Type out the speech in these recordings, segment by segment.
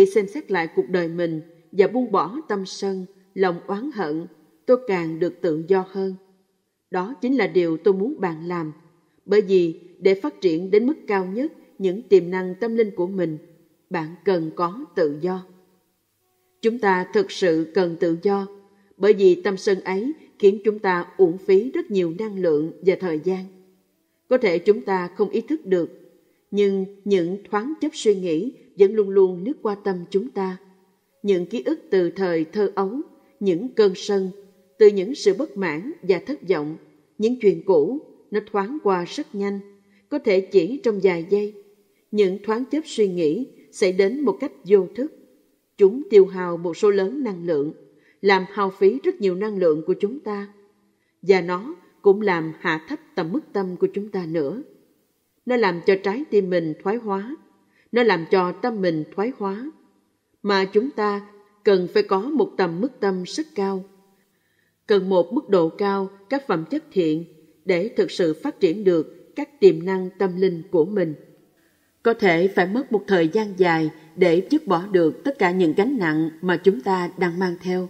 xem xét lại cuộc đời mình và buông bỏ tâm sân, lòng oán hận, tôi càng được tự do hơn. Đó chính là điều tôi muốn bạn làm, bởi vì để phát triển đến mức cao nhất những tiềm năng tâm linh của mình, bạn cần có tự do. Chúng ta thực sự cần tự do, bởi vì tâm sân ấy khiến chúng ta uổng phí rất nhiều năng lượng và thời gian. Có thể chúng ta không ý thức được, nhưng những thoáng chốc suy nghĩ vẫn luôn luôn lướt qua tâm chúng ta. Những ký ức từ thời thơ ấu, những cơn sân, từ những sự bất mãn và thất vọng, những chuyện cũ, nó thoáng qua rất nhanh, có thể chỉ trong vài giây. Những thoáng chốc suy nghĩ xảy đến một cách vô thức. Chúng tiêu hao một số lớn năng lượng, làm hao phí rất nhiều năng lượng của chúng ta. Và nó cũng làm hạ thấp tầm mức tâm của chúng ta nữa. Nó làm cho trái tim mình thoái hóa, nó làm cho tâm mình thoái hóa. Mà chúng ta cần phải có một tầm mức tâm rất cao, cần một mức độ cao các phẩm chất thiện để thực sự phát triển được các tiềm năng tâm linh của mình. Có thể phải mất một thời gian dài để dứt bỏ được tất cả những gánh nặng mà chúng ta đang mang theo.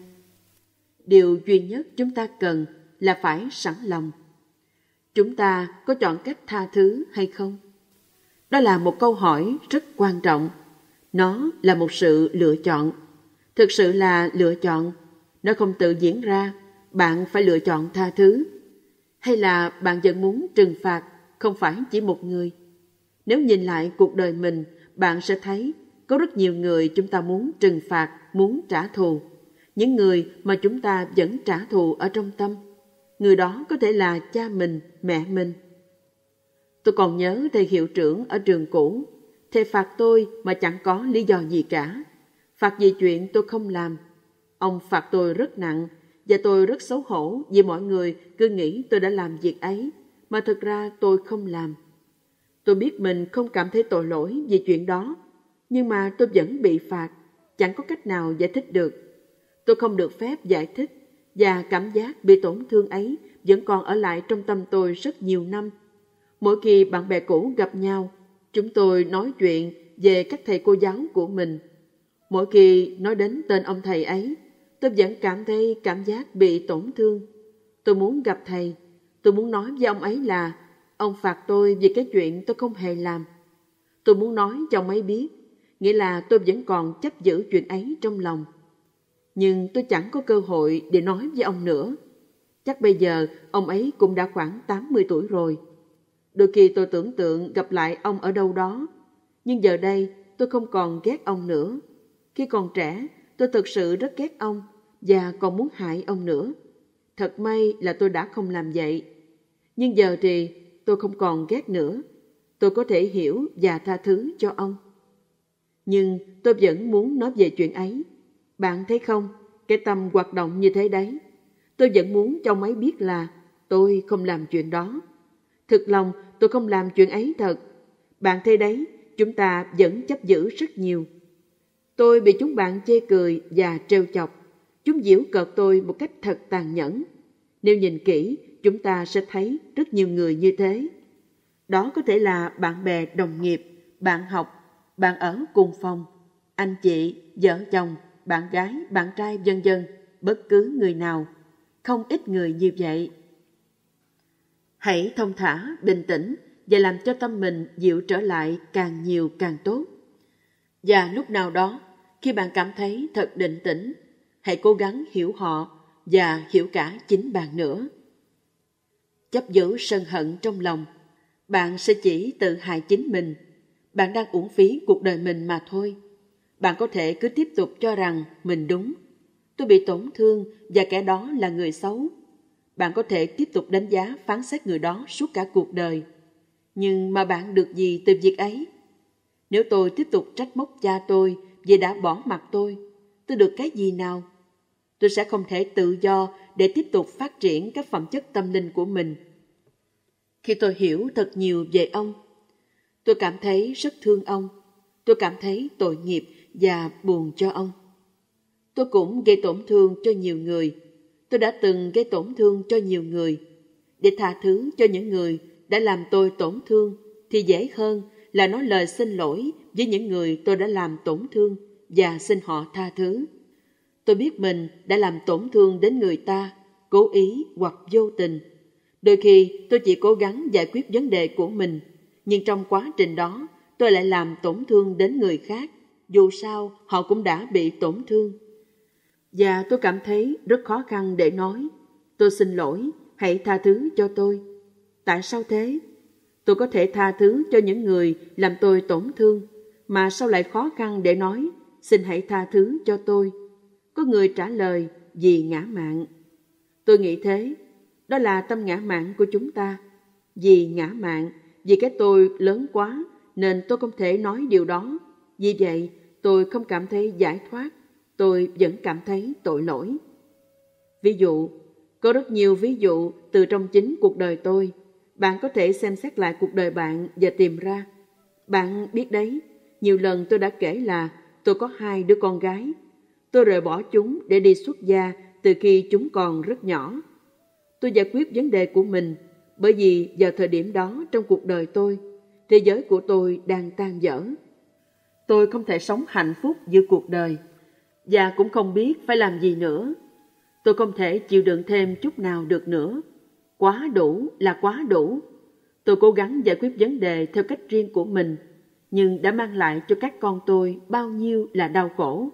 Điều duy nhất chúng ta cần là phải sẵn lòng. Chúng ta có chọn cách tha thứ hay không? Đó là một câu hỏi rất quan trọng. Nó là một sự lựa chọn. Thực sự là lựa chọn. Nó không tự diễn ra. Bạn phải lựa chọn tha thứ. Hay là bạn vẫn muốn trừng phạt không phải chỉ một người? Nếu nhìn lại cuộc đời mình, bạn sẽ thấy có rất nhiều người chúng ta muốn trừng phạt, muốn trả thù. Những người mà chúng ta vẫn trả thù ở trong tâm. Người đó có thể là cha mình, mẹ mình. Tôi còn nhớ thầy hiệu trưởng ở trường cũ. Thầy phạt tôi mà chẳng có lý do gì cả. Phạt vì chuyện tôi không làm. Ông phạt tôi rất nặng và tôi rất xấu hổ vì mọi người cứ nghĩ tôi đã làm việc ấy, mà thực ra tôi không làm. Tôi biết mình không cảm thấy tội lỗi vì chuyện đó, nhưng mà tôi vẫn bị phạt, chẳng có cách nào giải thích được. Tôi không được phép giải thích, và cảm giác bị tổn thương ấy vẫn còn ở lại trong tâm tôi rất nhiều năm. Mỗi khi bạn bè cũ gặp nhau, chúng tôi nói chuyện về các thầy cô giáo của mình. Mỗi khi nói đến tên ông thầy ấy, tôi vẫn cảm thấy cảm giác bị tổn thương. Tôi muốn gặp thầy, tôi muốn nói với ông ấy là ông phạt tôi vì cái chuyện tôi không hề làm. Tôi muốn nói cho ông ấy biết, nghĩa là tôi vẫn còn chấp giữ chuyện ấy trong lòng. Nhưng tôi chẳng có cơ hội để nói với ông nữa. Chắc bây giờ ông ấy cũng đã khoảng 80 tuổi rồi. Đôi khi tôi tưởng tượng gặp lại ông ở đâu đó. Nhưng giờ đây tôi không còn ghét ông nữa. Khi còn trẻ, tôi thực sự rất ghét ông và còn muốn hại ông nữa. Thật may là tôi đã không làm vậy. Nhưng giờ thì tôi không còn ghét nữa. Tôi có thể hiểu và tha thứ cho ông. Nhưng tôi vẫn muốn nói về chuyện ấy. Bạn thấy không, cái tâm hoạt động như thế đấy. Tôi vẫn muốn cho ông ấy biết là tôi không làm chuyện đó. Thực lòng tôi không làm chuyện ấy thật. Bạn thấy đấy, chúng ta vẫn chấp giữ rất nhiều. Tôi bị chúng bạn chê cười và trêu chọc. Chúng giễu cợt tôi một cách thật tàn nhẫn. Nếu nhìn kỹ, chúng ta sẽ thấy rất nhiều người như thế. Đó có thể là bạn bè đồng nghiệp, bạn học, bạn ở cùng phòng, anh chị, vợ chồng, bạn gái, bạn trai, vân vân, bất cứ người nào. Không ít người như vậy. Hãy thông thả, bình tĩnh và làm cho tâm mình dịu trở lại càng nhiều càng tốt. Và lúc nào đó, khi bạn cảm thấy thật định tĩnh, hãy cố gắng hiểu họ và hiểu cả chính bạn nữa. Chấp giữ sân hận trong lòng, bạn sẽ chỉ tự hại chính mình. Bạn đang uổng phí cuộc đời mình mà thôi. Bạn có thể cứ tiếp tục cho rằng mình đúng. Tôi bị tổn thương và kẻ đó là người xấu. Bạn có thể tiếp tục đánh giá phán xét người đó suốt cả cuộc đời. Nhưng mà bạn được gì từ việc ấy? Nếu tôi tiếp tục trách móc cha tôi vì đã bỏ mặc tôi được cái gì nào? Tôi sẽ không thể tự do để tiếp tục phát triển các phẩm chất tâm linh của mình. Khi tôi hiểu thật nhiều về ông, tôi cảm thấy rất thương ông. Tôi cảm thấy tội nghiệp và buồn cho ông. Tôi cũng gây tổn thương cho nhiều người. Tôi đã từng gây tổn thương cho nhiều người. Để tha thứ cho những người đã làm tôi tổn thương thì dễ hơn là nói lời xin lỗi với những người tôi đã làm tổn thương và xin họ tha thứ. Tôi biết mình đã làm tổn thương đến người ta, cố ý hoặc vô tình. Đôi khi tôi chỉ cố gắng giải quyết vấn đề của mình, nhưng trong quá trình đó tôi lại làm tổn thương đến người khác, dù sao họ cũng đã bị tổn thương. Và tôi cảm thấy rất khó khăn để nói, tôi xin lỗi, hãy tha thứ cho tôi. Tại sao thế? Tôi có thể tha thứ cho những người làm tôi tổn thương, mà sao lại khó khăn để nói, xin hãy tha thứ cho tôi? Có người trả lời, vì ngã mạn. Tôi nghĩ thế, đó là tâm ngã mạn của chúng ta. Vì ngã mạn, vì cái tôi lớn quá, nên tôi không thể nói điều đó. Vì vậy, tôi không cảm thấy giải thoát, tôi vẫn cảm thấy tội lỗi. Ví dụ, có rất nhiều ví dụ từ trong chính cuộc đời tôi. Bạn có thể xem xét lại cuộc đời bạn và tìm ra. Bạn biết đấy, nhiều lần tôi đã kể là tôi có 2 đứa con gái. Tôi rời bỏ chúng để đi xuất gia từ khi chúng còn rất nhỏ. Tôi giải quyết vấn đề của mình bởi vì vào thời điểm đó trong cuộc đời tôi, thế giới của tôi đang tan vỡ. Tôi không thể sống hạnh phúc giữa cuộc đời và cũng không biết phải làm gì nữa. Tôi không thể chịu đựng thêm chút nào được nữa. Quá đủ là quá đủ. Tôi cố gắng giải quyết vấn đề theo cách riêng của mình, nhưng đã mang lại cho các con tôi bao nhiêu là đau khổ.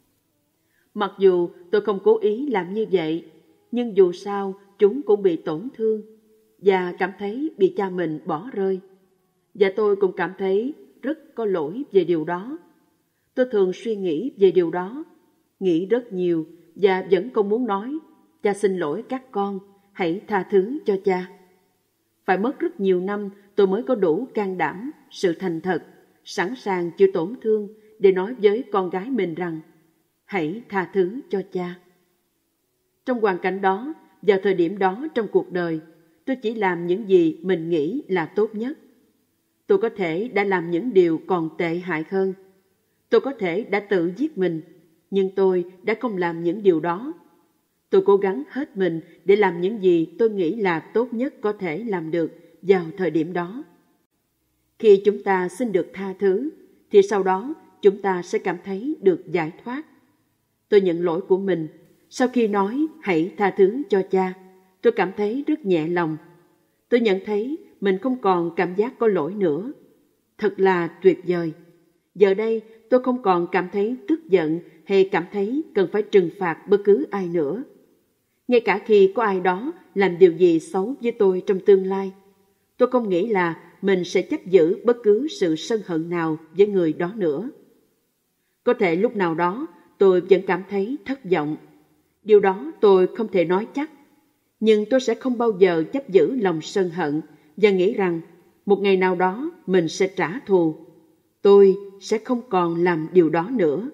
Mặc dù tôi không cố ý làm như vậy, nhưng dù sao chúng cũng bị tổn thương và cảm thấy bị cha mình bỏ rơi. Và tôi cũng cảm thấy rất có lỗi về điều đó. Tôi thường suy nghĩ về điều đó, nghĩ rất nhiều và vẫn không muốn nói, cha xin lỗi các con, hãy tha thứ cho cha. Phải mất rất nhiều năm tôi mới có đủ can đảm, sự thành thật, sẵn sàng chịu tổn thương để nói với con gái mình rằng hãy tha thứ cho cha. Trong hoàn cảnh đó, vào thời điểm đó trong cuộc đời, tôi chỉ làm những gì mình nghĩ là tốt nhất. Tôi có thể đã làm những điều còn tệ hại hơn. Tôi có thể đã tự giết mình, nhưng tôi đã không làm những điều đó. Tôi cố gắng hết mình để làm những gì tôi nghĩ là tốt nhất có thể làm được vào thời điểm đó. Khi chúng ta xin được tha thứ, thì sau đó chúng ta sẽ cảm thấy được giải thoát. Tôi nhận lỗi của mình. Sau khi nói hãy tha thứ cho cha, tôi cảm thấy rất nhẹ lòng. Tôi nhận thấy mình không còn cảm giác có lỗi nữa. Thật là tuyệt vời. Giờ đây tôi không còn cảm thấy tức giận hay cảm thấy cần phải trừng phạt bất cứ ai nữa. Ngay cả khi có ai đó làm điều gì xấu với tôi trong tương lai, tôi không nghĩ là mình sẽ chấp giữ bất cứ sự sân hận nào với người đó nữa. Có thể lúc nào đó tôi vẫn cảm thấy thất vọng. Điều đó tôi không thể nói chắc. Nhưng tôi sẽ không bao giờ chấp giữ lòng sân hận và nghĩ rằng một ngày nào đó mình sẽ trả thù. Tôi sẽ không còn làm điều đó nữa.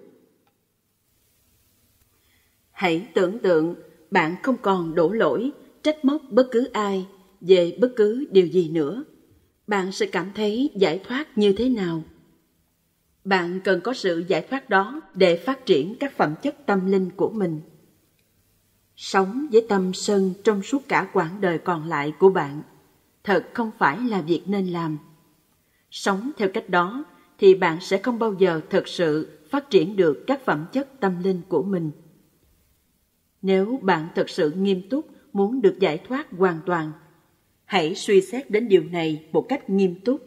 Hãy tưởng tượng bạn không còn đổ lỗi, trách móc bất cứ ai về bất cứ điều gì nữa. Bạn sẽ cảm thấy giải thoát như thế nào? Bạn cần có sự giải thoát đó để phát triển các phẩm chất tâm linh của mình. Sống với tâm sân trong suốt cả quãng đời còn lại của bạn thật không phải là việc nên làm. Sống theo cách đó thì bạn sẽ không bao giờ thực sự phát triển được các phẩm chất tâm linh của mình. Nếu bạn thực sự nghiêm túc muốn được giải thoát hoàn toàn, hãy suy xét đến điều này một cách nghiêm túc.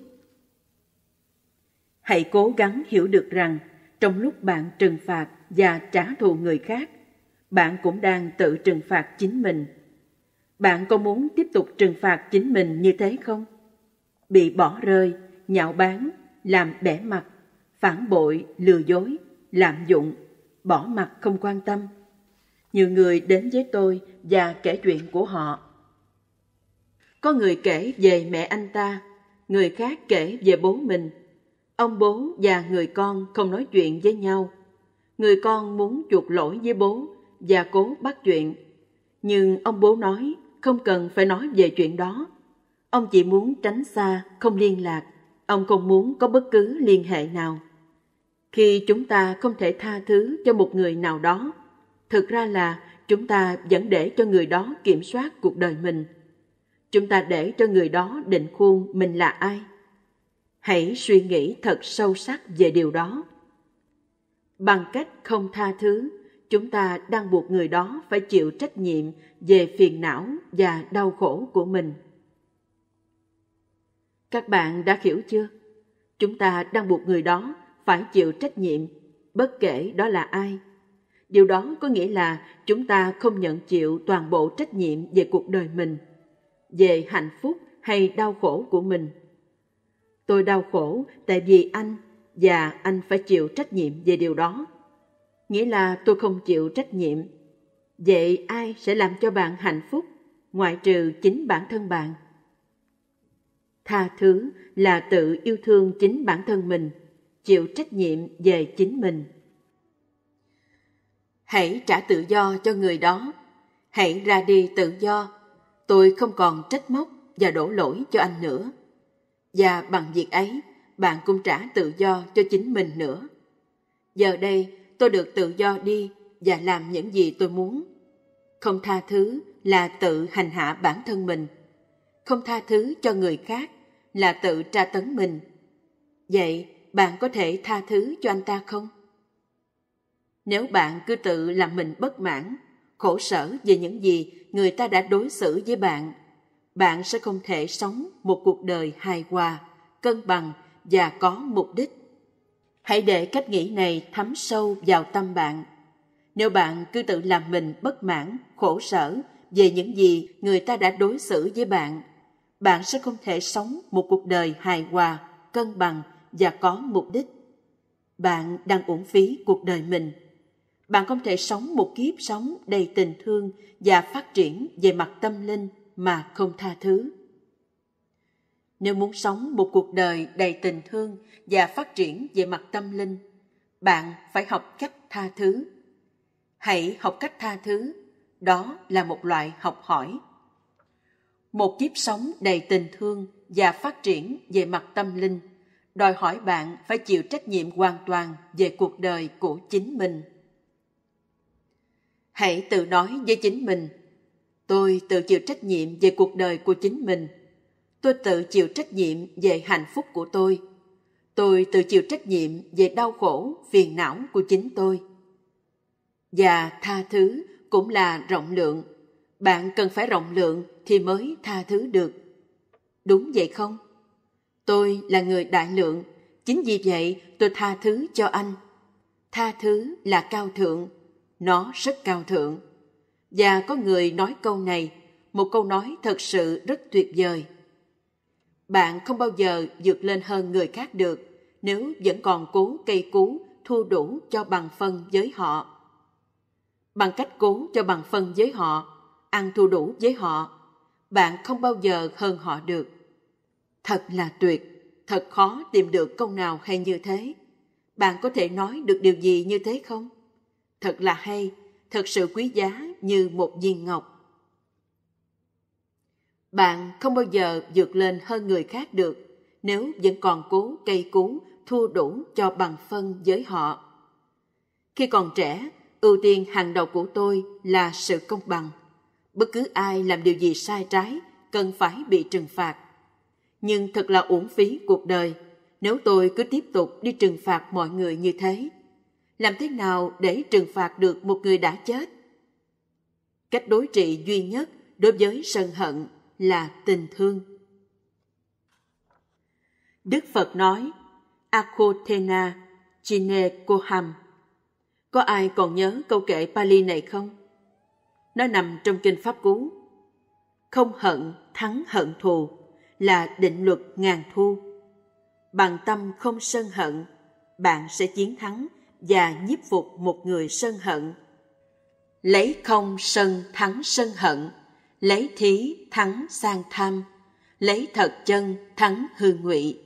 Hãy cố gắng hiểu được rằng trong lúc bạn trừng phạt và trả thù người khác, bạn cũng đang tự trừng phạt chính mình. Bạn có muốn tiếp tục trừng phạt chính mình như thế không? Bị bỏ rơi, nhạo báng, làm bẽ mặt, phản bội, lừa dối, lạm dụng, bỏ mặc không quan tâm. Nhiều người đến với tôi và kể chuyện của họ. Có người kể về mẹ anh ta, người khác kể về bố mình. Ông bố và người con không nói chuyện với nhau. Người con muốn chuộc lỗi với bố và cố bắt chuyện. Nhưng ông bố nói không cần phải nói về chuyện đó. Ông chỉ muốn tránh xa, không liên lạc. Ông không muốn có bất cứ liên hệ nào. Khi chúng ta không thể tha thứ cho một người nào đó, thực ra là chúng ta vẫn để cho người đó kiểm soát cuộc đời mình. Chúng ta để cho người đó định khuôn mình là ai. Hãy suy nghĩ thật sâu sắc về điều đó. Bằng cách không tha thứ, chúng ta đang buộc người đó phải chịu trách nhiệm về phiền não và đau khổ của mình. Các bạn đã hiểu chưa? Chúng ta đang buộc người đó phải chịu trách nhiệm, bất kể đó là ai. Điều đó có nghĩa là chúng ta không nhận chịu toàn bộ trách nhiệm về cuộc đời mình, về hạnh phúc hay đau khổ của mình. Tôi đau khổ tại vì anh, và anh phải chịu trách nhiệm về điều đó. Nghĩa là tôi không chịu trách nhiệm. Vậy ai sẽ làm cho bạn hạnh phúc, ngoại trừ chính bản thân bạn? Tha thứ là tự yêu thương chính bản thân mình, chịu trách nhiệm về chính mình. Hãy trả tự do cho người đó. Hãy ra đi tự do. Tôi không còn trách móc và đổ lỗi cho anh nữa. Và bằng việc ấy, bạn cũng trả tự do cho chính mình nữa. Giờ đây, tôi được tự do đi và làm những gì tôi muốn. Không tha thứ là tự hành hạ bản thân mình. Không tha thứ cho người khác là tự tra tấn mình. Vậy, bạn có thể tha thứ cho anh ta không? Nếu bạn cứ tự làm mình bất mãn, khổ sở về những gì người ta đã đối xử với bạn, bạn sẽ không thể sống một cuộc đời hài hòa, cân bằng và có mục đích. Hãy để cách nghĩ này thấm sâu vào tâm bạn. Nếu bạn cứ tự làm mình bất mãn, khổ sở về những gì người ta đã đối xử với bạn, bạn sẽ không thể sống một cuộc đời hài hòa, cân bằng và có mục đích. Bạn đang uổng phí cuộc đời mình. Bạn không thể sống một kiếp sống đầy tình thương và phát triển về mặt tâm linh mà không tha thứ. Nếu muốn sống một cuộc đời đầy tình thương và phát triển về mặt tâm linh, bạn phải học cách tha thứ. Hãy học cách tha thứ, đó là một loại học hỏi. Một kiếp sống đầy tình thương và phát triển về mặt tâm linh đòi hỏi bạn phải chịu trách nhiệm hoàn toàn về cuộc đời của chính mình. Hãy tự nói với chính mình, tôi tự chịu trách nhiệm về cuộc đời của chính mình. Tôi tự chịu trách nhiệm về hạnh phúc của tôi. Tôi tự chịu trách nhiệm về đau khổ, phiền não của chính tôi. Và tha thứ cũng là rộng lượng. Bạn cần phải rộng lượng thì mới tha thứ được. Đúng vậy không? Tôi là người đại lượng, chính vì vậy tôi tha thứ cho anh. Tha thứ là cao thượng, nó rất cao thượng. Và có người nói câu này, một câu nói thật sự rất tuyệt vời. Bạn không bao giờ vượt lên hơn người khác được nếu vẫn còn cố cây cú thua đủ cho bằng phân với họ. Bằng cách cố cho bằng phân với họ, ăn thua đủ với họ, bạn không bao giờ hơn họ được. Thật là tuyệt, thật khó tìm được câu nào hay như thế. Bạn có thể nói được điều gì như thế không? Thật là hay, thật sự quý giá như một viên ngọc. Bạn không bao giờ vượt lên hơn người khác được nếu vẫn còn cố cây cú thua đủ cho bằng phân với họ. Khi còn trẻ, ưu tiên hàng đầu của tôi là sự công bằng. Bất cứ ai làm điều gì sai trái cần phải bị trừng phạt. Nhưng thật là uổng phí cuộc đời nếu tôi cứ tiếp tục đi trừng phạt mọi người như thế. Làm thế nào để trừng phạt được một người đã chết? Cách đối trị duy nhất đối với sân hận là tình thương. Đức Phật nói, Akhothena Chine Koham. Có ai còn nhớ câu kệ Pali này không? Nó nằm trong kinh Pháp Cú. Không hận thắng hận thù là định luật ngàn thu. Bằng tâm không sân hận, bạn sẽ chiến thắng và nhiếp phục một người sân hận. Lấy không sân thắng sân hận, lấy thí thắng sang tham, lấy thật chân thắng hư ngụy.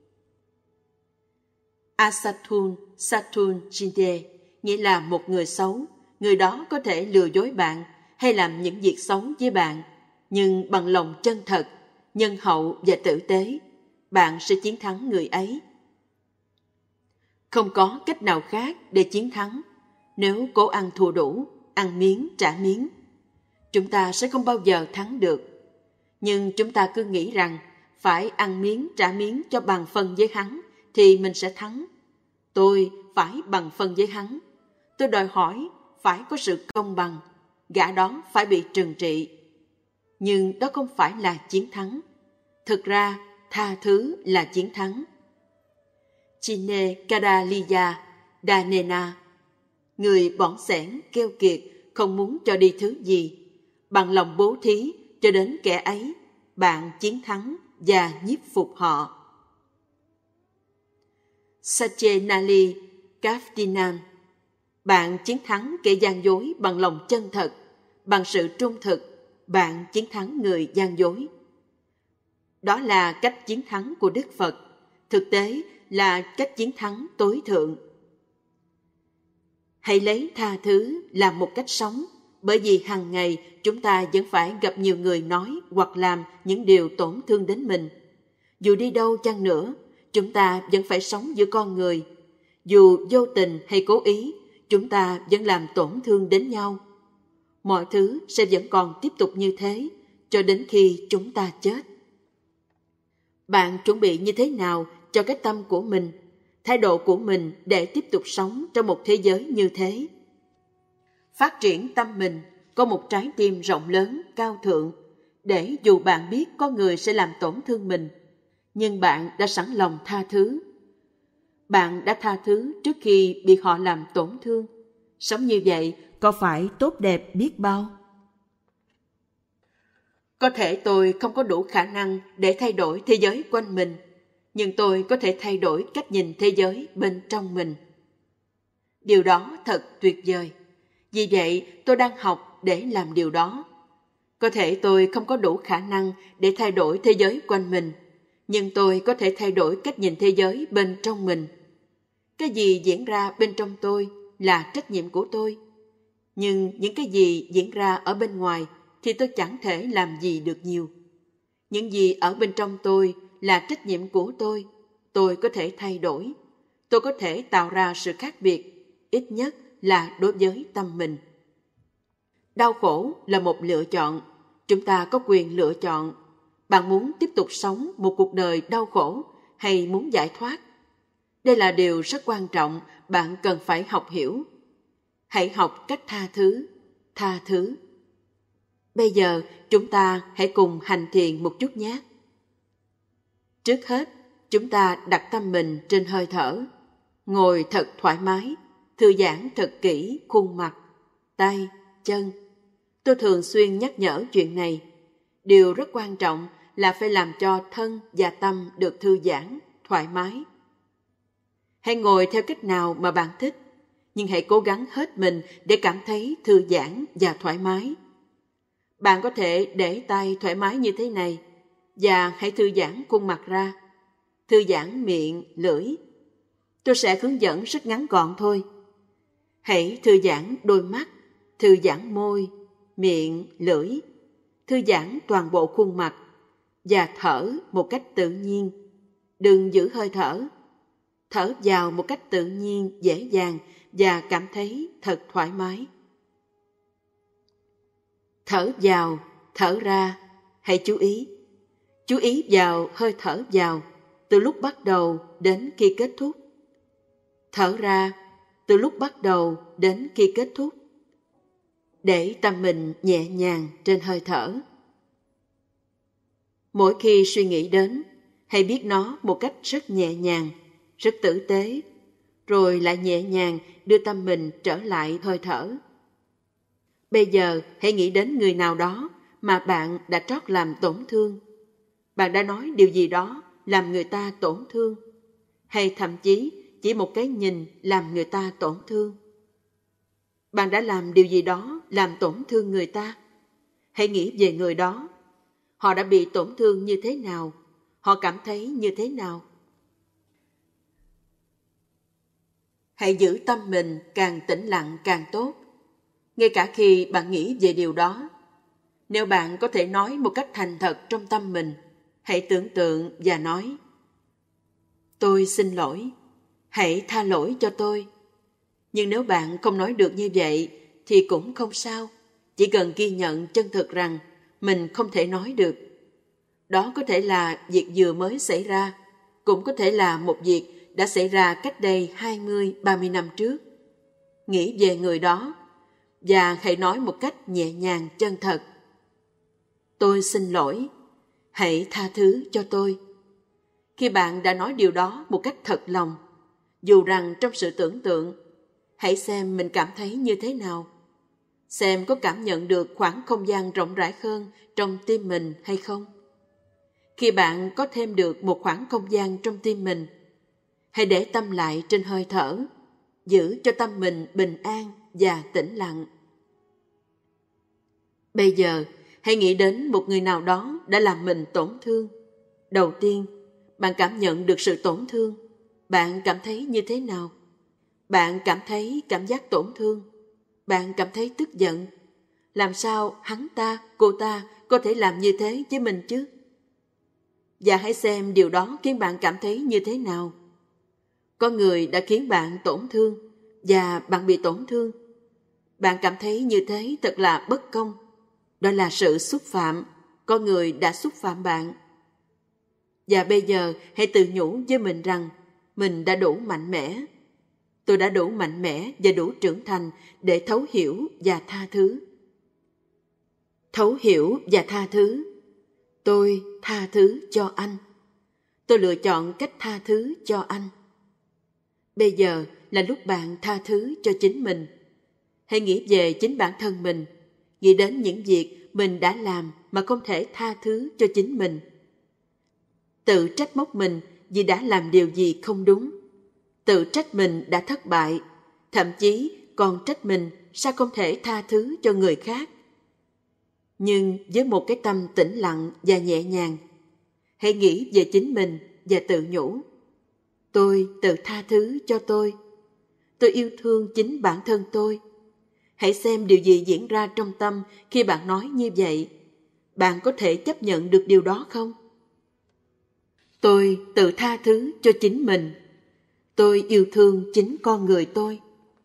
Asatun Satun Chinde nghĩa là một người xấu. Người đó có thể lừa dối bạn hay làm những việc xấu với bạn, nhưng bằng lòng chân thật, nhân hậu và tử tế, bạn sẽ chiến thắng người ấy. Không có cách nào khác để chiến thắng. Nếu cố ăn thua đủ, ăn miếng trả miếng, chúng ta sẽ không bao giờ thắng được. Nhưng chúng ta cứ nghĩ rằng phải ăn miếng trả miếng cho bằng phân với hắn thì mình sẽ thắng. Tôi phải bằng phân với hắn. Tôi đòi hỏi phải có sự công bằng, gã đó phải bị trừng trị. Nhưng đó không phải là chiến thắng. Thực ra, tha thứ là chiến thắng. Chine Karaliya Danena, người bỏng sẻn keo kiệt, không muốn cho đi thứ gì, bằng lòng bố thí cho đến kẻ ấy, bạn chiến thắng và nhiếp phục họ. Satyenali Kaftinan, bạn chiến thắng kẻ gian dối bằng lòng chân thật, bằng sự trung thực, bạn chiến thắng người gian dối. Đó là cách chiến thắng của Đức Phật, thực tế là cách chiến thắng tối thượng. Hãy lấy tha thứ làm một cách sống, bởi vì hàng ngày chúng ta vẫn phải gặp nhiều người nói hoặc làm những điều tổn thương đến mình. Dù đi đâu chăng nữa, chúng ta vẫn phải sống giữa con người. Dù vô tình hay cố ý, chúng ta vẫn làm tổn thương đến nhau. Mọi thứ sẽ vẫn còn tiếp tục như thế, cho đến khi chúng ta chết. Bạn chuẩn bị như thế nào cho cái tâm của mình, thái độ của mình để tiếp tục sống trong một thế giới như thế? Phát triển tâm mình có một trái tim rộng lớn, cao thượng, để dù bạn biết có người sẽ làm tổn thương mình, nhưng bạn đã sẵn lòng tha thứ. Bạn đã tha thứ trước khi bị họ làm tổn thương. Sống như vậy có phải tốt đẹp biết bao? Có thể tôi không có đủ khả năng để thay đổi thế giới quanh mình, nhưng tôi có thể thay đổi cách nhìn thế giới bên trong mình. Điều đó thật tuyệt vời. Vì vậy, tôi đang học để làm điều đó. Có thể tôi không có đủ khả năng để thay đổi thế giới quanh mình, nhưng tôi có thể thay đổi cách nhìn thế giới bên trong mình. Cái gì diễn ra bên trong tôi là trách nhiệm của tôi. Nhưng những cái gì diễn ra ở bên ngoài thì tôi chẳng thể làm gì được nhiều. Những gì ở bên trong tôi là trách nhiệm của tôi có thể thay đổi. Tôi có thể tạo ra sự khác biệt, ít nhất là đối với tâm mình. Đau khổ là một lựa chọn. Chúng ta có quyền lựa chọn. Bạn muốn tiếp tục sống một cuộc đời đau khổ hay muốn giải thoát? Đây là điều rất quan trọng bạn cần phải học hiểu. Hãy học cách tha thứ. Bây giờ chúng ta hãy cùng hành thiền một chút nhé. Trước hết, chúng ta đặt tâm mình trên hơi thở. Ngồi thật thoải mái, thư giãn thật kỹ khuôn mặt, tay, chân. Tôi thường xuyên nhắc nhở chuyện này. Điều rất quan trọng là phải làm cho thân và tâm được thư giãn, thoải mái. Hãy ngồi theo cách nào mà bạn thích, nhưng hãy cố gắng hết mình để cảm thấy thư giãn và thoải mái. Bạn có thể để tay thoải mái như thế này và hãy thư giãn khuôn mặt ra. Thư giãn miệng, lưỡi. Tôi sẽ hướng dẫn rất ngắn gọn thôi. Hãy thư giãn đôi mắt, thư giãn môi, miệng, lưỡi. Thư giãn toàn bộ khuôn mặt và thở một cách tự nhiên. Đừng giữ hơi thở. Thở vào một cách tự nhiên, dễ dàng và cảm thấy thật thoải mái. Thở vào, thở ra, hãy chú ý. Chú ý vào hơi thở vào từ lúc bắt đầu đến khi kết thúc. Thở ra từ lúc bắt đầu đến khi kết thúc. Để tâm mình nhẹ nhàng trên hơi thở. Mỗi khi suy nghĩ đến, hãy biết nó một cách rất nhẹ nhàng, rất tử tế, rồi lại nhẹ nhàng đưa tâm mình trở lại hơi thở. Bây giờ hãy nghĩ đến người nào đó mà bạn đã trót làm tổn thương. Bạn đã nói điều gì đó làm người ta tổn thương, hay thậm chí chỉ một cái nhìn làm người ta tổn thương. Bạn đã làm điều gì đó làm tổn thương người ta. Hãy nghĩ về người đó. Họ đã bị tổn thương như thế nào? Họ cảm thấy như thế nào? Hãy giữ tâm mình càng tĩnh lặng càng tốt, ngay cả khi bạn nghĩ về điều đó. Nếu bạn có thể nói một cách thành thật trong tâm mình, hãy tưởng tượng và nói: tôi xin lỗi, hãy tha lỗi cho tôi. Nhưng nếu bạn không nói được như vậy thì cũng không sao, chỉ cần ghi nhận chân thực rằng mình không thể nói được. Đó có thể là việc vừa mới xảy ra, cũng có thể là một việc đã xảy ra cách đây 20-30 năm trước. Nghĩ về người đó và hãy nói một cách nhẹ nhàng chân thật. Tôi xin lỗi, hãy tha thứ cho tôi. Khi bạn đã nói điều đó một cách thật lòng, dù rằng trong sự tưởng tượng, hãy xem mình cảm thấy như thế nào. Xem có cảm nhận được khoảng không gian rộng rãi hơn trong tim mình hay không. Khi bạn có thêm được một khoảng không gian trong tim mình, hãy để tâm lại trên hơi thở, giữ cho tâm mình bình an và tĩnh lặng. Bây giờ, hãy nghĩ đến một người nào đó đã làm mình tổn thương. Đầu tiên, bạn cảm nhận được sự tổn thương. Bạn cảm thấy như thế nào? Bạn cảm thấy cảm giác tổn thương. Bạn cảm thấy tức giận. Làm sao hắn ta, cô ta có thể làm như thế với mình chứ? Và hãy xem điều đó khiến bạn cảm thấy như thế nào. Có người đã khiến bạn tổn thương và bạn bị tổn thương. Bạn cảm thấy như thế thật là bất công. Đó là sự xúc phạm. Có người đã xúc phạm bạn. Và bây giờ hãy tự nhủ với mình rằng mình đã đủ mạnh mẽ. Tôi đã đủ mạnh mẽ và đủ trưởng thành để thấu hiểu và tha thứ. Thấu hiểu và tha thứ. Tôi tha thứ cho anh. Tôi lựa chọn cách tha thứ cho anh. Bây giờ là lúc bạn tha thứ cho chính mình. Hãy nghĩ về chính bản thân mình. Nghĩ đến những việc mình đã làm mà không thể tha thứ cho chính mình. Tự trách móc mình vì đã làm điều gì không đúng. Tự trách mình đã thất bại. Thậm chí còn trách mình sao không thể tha thứ cho người khác. Nhưng với một cái tâm tĩnh lặng và nhẹ nhàng, hãy nghĩ về chính mình và tự nhủ. Tôi tự tha thứ cho tôi. Tôi yêu thương chính bản thân tôi. Hãy xem điều gì diễn ra trong tâm khi bạn nói như vậy. Bạn có thể chấp nhận được điều đó không? Tôi tự tha thứ cho chính mình. Tôi yêu thương chính con người tôi.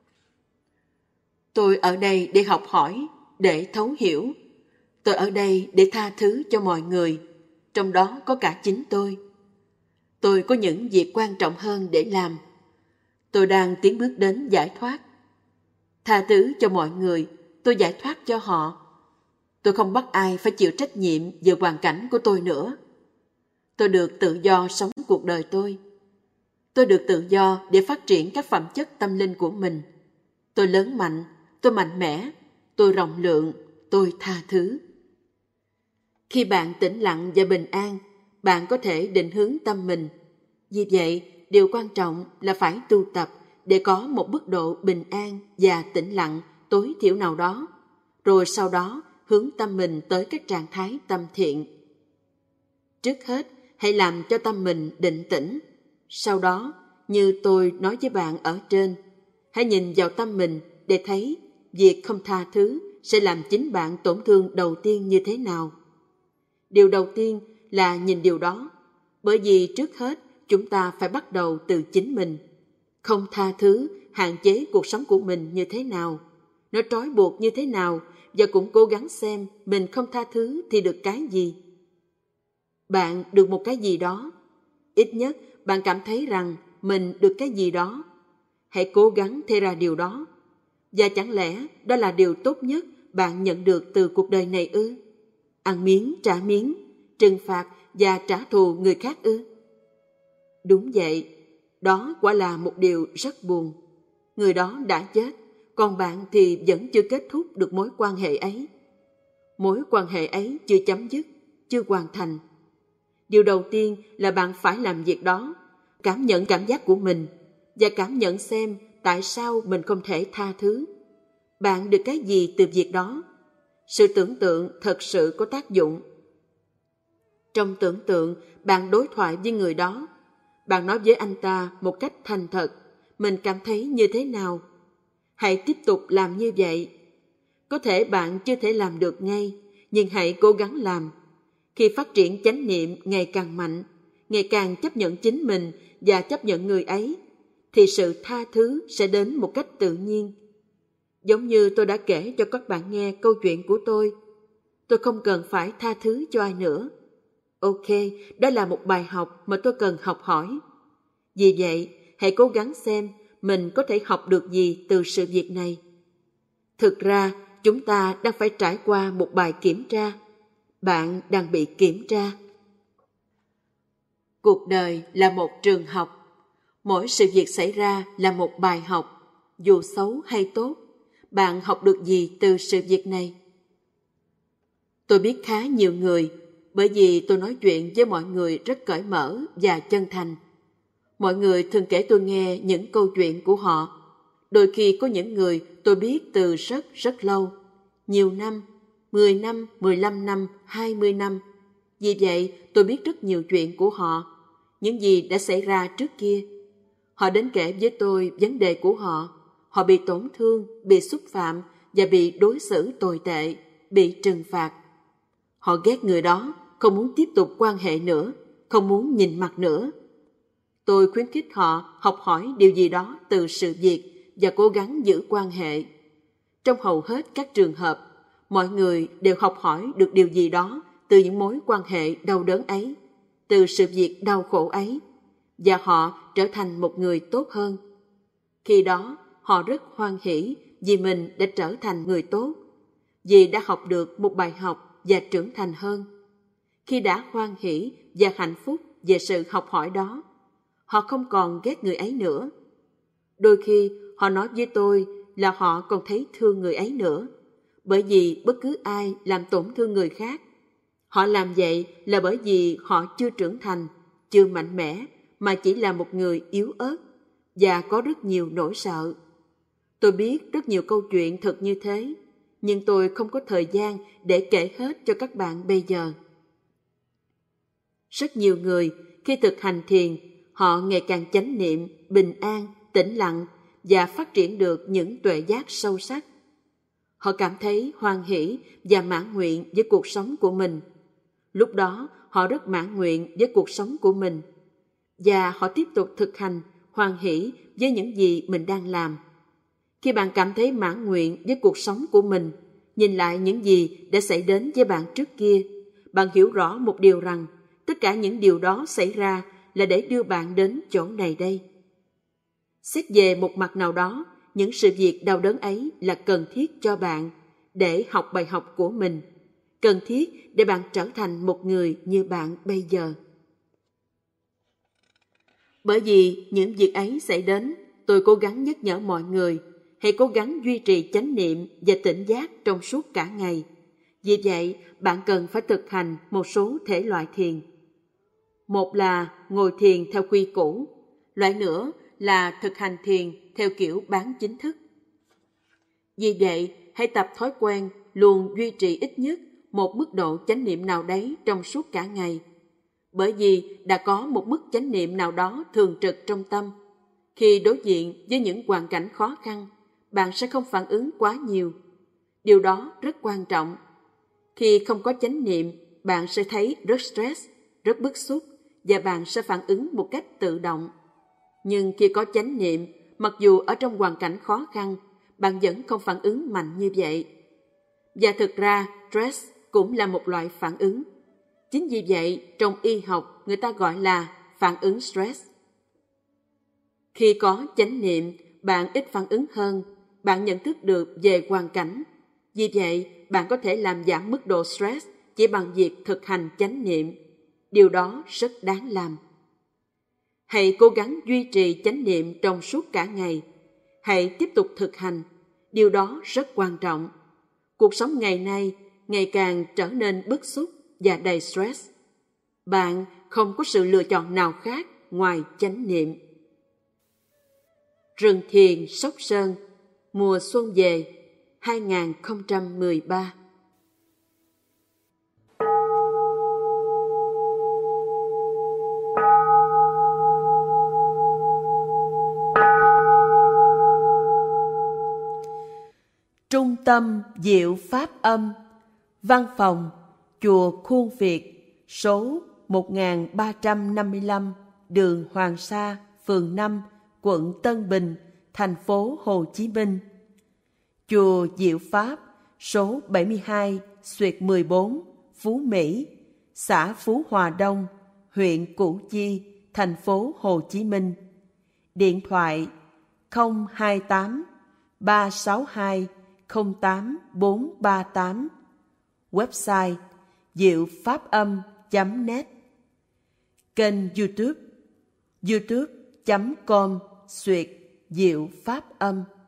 Tôi ở đây để học hỏi, để thấu hiểu. Tôi ở đây để tha thứ cho mọi người, trong đó có cả chính tôi. Tôi có những việc quan trọng hơn để làm. Tôi đang tiến bước đến giải thoát. Tha thứ cho mọi người, tôi giải thoát cho họ. Tôi không bắt ai phải chịu trách nhiệm về hoàn cảnh của tôi nữa. Tôi được tự do sống cuộc đời tôi. Tôi được tự do để phát triển các phẩm chất tâm linh của mình. Tôi lớn mạnh, tôi mạnh mẽ, tôi rộng lượng, tôi tha thứ. Khi bạn tĩnh lặng và bình an, bạn có thể định hướng tâm mình. Vì vậy, điều quan trọng là phải tu tập để có một mức độ bình an và tĩnh lặng tối thiểu nào đó, rồi sau đó hướng tâm mình tới các trạng thái tâm thiện. Trước hết, hãy làm cho tâm mình định tĩnh. Sau đó, như tôi nói với bạn ở trên, hãy nhìn vào tâm mình để thấy việc không tha thứ sẽ làm chính bạn tổn thương đầu tiên như thế nào. Điều đầu tiên là nhìn điều đó, bởi vì trước hết chúng ta phải bắt đầu từ chính mình. Không tha thứ hạn chế cuộc sống của mình như thế nào, nó trói buộc như thế nào, và cũng cố gắng xem mình không tha thứ thì được cái gì. Bạn được một cái gì đó, ít nhất bạn cảm thấy rằng mình được cái gì đó. Hãy cố gắng thay ra điều đó. Và chẳng lẽ đó là điều tốt nhất bạn nhận được từ cuộc đời này ư? Ăn miếng trả miếng, trừng phạt và trả thù người khác ư? Đúng vậy, đó quả là một điều rất buồn. Người đó đã chết, còn bạn thì vẫn chưa kết thúc được mối quan hệ ấy. Mối quan hệ ấy chưa chấm dứt, chưa hoàn thành. Điều đầu tiên là bạn phải làm việc đó, cảm nhận cảm giác của mình và cảm nhận xem tại sao mình không thể tha thứ. Bạn được cái gì từ việc đó? Sự tưởng tượng thật sự có tác dụng. Trong tưởng tượng, bạn đối thoại với người đó. Bạn nói với anh ta một cách thành thật, mình cảm thấy như thế nào. Hãy tiếp tục làm như vậy. Có thể bạn chưa thể làm được ngay, nhưng hãy cố gắng làm. Khi phát triển chánh niệm ngày càng mạnh, ngày càng chấp nhận chính mình và chấp nhận người ấy, thì sự tha thứ sẽ đến một cách tự nhiên. Giống như tôi đã kể cho các bạn nghe câu chuyện của tôi không cần phải tha thứ cho ai nữa. Ok, đó là một bài học mà tôi cần học hỏi. Vì vậy, hãy cố gắng xem mình có thể học được gì từ sự việc này. Thực ra, chúng ta đang phải trải qua một bài kiểm tra. Bạn đang bị kiểm tra. Cuộc đời là một trường học. Mỗi sự việc xảy ra là một bài học. Dù xấu hay tốt, bạn học được gì từ sự việc này? Tôi biết khá nhiều người, bởi vì tôi nói chuyện với mọi người rất cởi mở và chân thành. Mọi người thường kể tôi nghe những câu chuyện của họ. Đôi khi có những người tôi biết từ rất lâu, nhiều năm, 10 năm, 15 năm, 20 năm. Vì vậy, tôi biết rất nhiều chuyện của họ, những gì đã xảy ra trước kia. Họ đến kể với tôi vấn đề của họ. Họ bị tổn thương, bị xúc phạm và bị đối xử tồi tệ, bị trừng phạt. Họ ghét người đó, không muốn tiếp tục quan hệ nữa, không muốn nhìn mặt nữa. Tôi khuyến khích họ học hỏi điều gì đó từ sự việc và cố gắng giữ quan hệ. Trong hầu hết các trường hợp, mọi người đều học hỏi được điều gì đó từ những mối quan hệ đau đớn ấy, từ sự việc đau khổ ấy, và họ trở thành một người tốt hơn. Khi đó, họ rất hoan hỉ vì mình đã trở thành người tốt, vì đã học được một bài học và trưởng thành hơn. Khi đã hoan hỉ và hạnh phúc về sự học hỏi đó, họ không còn ghét người ấy nữa. Đôi khi họ nói với tôi là họ còn thấy thương người ấy nữa, bởi vì bất cứ ai làm tổn thương người khác, họ làm vậy là bởi vì họ chưa trưởng thành, chưa mạnh mẽ, mà chỉ là một người yếu ớt và có rất nhiều nỗi sợ. Tôi biết rất nhiều câu chuyện thật như thế, nhưng tôi không có thời gian để kể hết cho các bạn bây giờ. Rất nhiều người khi thực hành thiền, họ ngày càng chánh niệm, bình an, tĩnh lặng và phát triển được những tuệ giác sâu sắc. Họ cảm thấy hoan hỷ và mãn nguyện với cuộc sống của mình. Lúc đó, họ rất mãn nguyện với cuộc sống của mình và họ tiếp tục thực hành hoan hỷ với những gì mình đang làm. Khi bạn cảm thấy mãn nguyện với cuộc sống của mình, nhìn lại những gì đã xảy đến với bạn trước kia, bạn hiểu rõ một điều rằng tất cả những điều đó xảy ra là để đưa bạn đến chỗ này đây. Xét về một mặt nào đó, những sự việc đau đớn ấy là cần thiết cho bạn để học bài học của mình, cần thiết để bạn trở thành một người như bạn bây giờ. Bởi vì những việc ấy xảy đến, tôi cố gắng nhắc nhở mọi người hãy cố gắng duy trì chánh niệm và tỉnh giác trong suốt cả ngày. Vì vậy, bạn cần phải thực hành một số thể loại thiền. Một là ngồi thiền theo quy củ, loại nữa là thực hành thiền theo kiểu bán chính thức. Vì vậy, hãy tập thói quen luôn duy trì ít nhất một mức độ chánh niệm nào đấy trong suốt cả ngày. Bởi vì đã có một mức chánh niệm nào đó thường trực trong tâm. Khi đối diện với những hoàn cảnh khó khăn, bạn sẽ không phản ứng quá nhiều. Điều đó rất quan trọng. Khi không có chánh niệm, bạn sẽ thấy rất stress, rất bức xúc và bạn sẽ phản ứng một cách tự động. Nhưng khi có chánh niệm, mặc dù ở trong hoàn cảnh khó khăn, bạn vẫn không phản ứng mạnh như vậy. Và thực ra, stress cũng là một loại phản ứng. Chính vì vậy, trong y học, người ta gọi là phản ứng stress. Khi có chánh niệm, bạn ít phản ứng hơn, bạn nhận thức được về hoàn cảnh. Vì vậy, bạn có thể làm giảm mức độ stress chỉ bằng việc thực hành chánh niệm. Điều đó rất đáng làm. Hãy cố gắng duy trì chánh niệm trong suốt cả ngày. Hãy tiếp tục thực hành. Điều đó rất quan trọng. Cuộc sống ngày nay ngày càng trở nên bức xúc và đầy stress. Bạn không có sự lựa chọn nào khác ngoài chánh niệm. Rừng thiền Sóc Sơn, mùa xuân về 2013. Trung tâm Diệu Pháp Âm, Văn phòng Chùa Khuôn Việt, số 1355, đường Hoàng Sa, phường 5, quận Tân Bình, thành phố Hồ Chí Minh. Chùa Diệu Pháp, số 72/14, Phú Mỹ, xã Phú Hòa Đông, huyện Củ Chi, thành phố Hồ Chí Minh. Điện thoại 028 362 08438. Website diệu pháp âm.net. Kênh YouTube youtube.com/diệu pháp âm.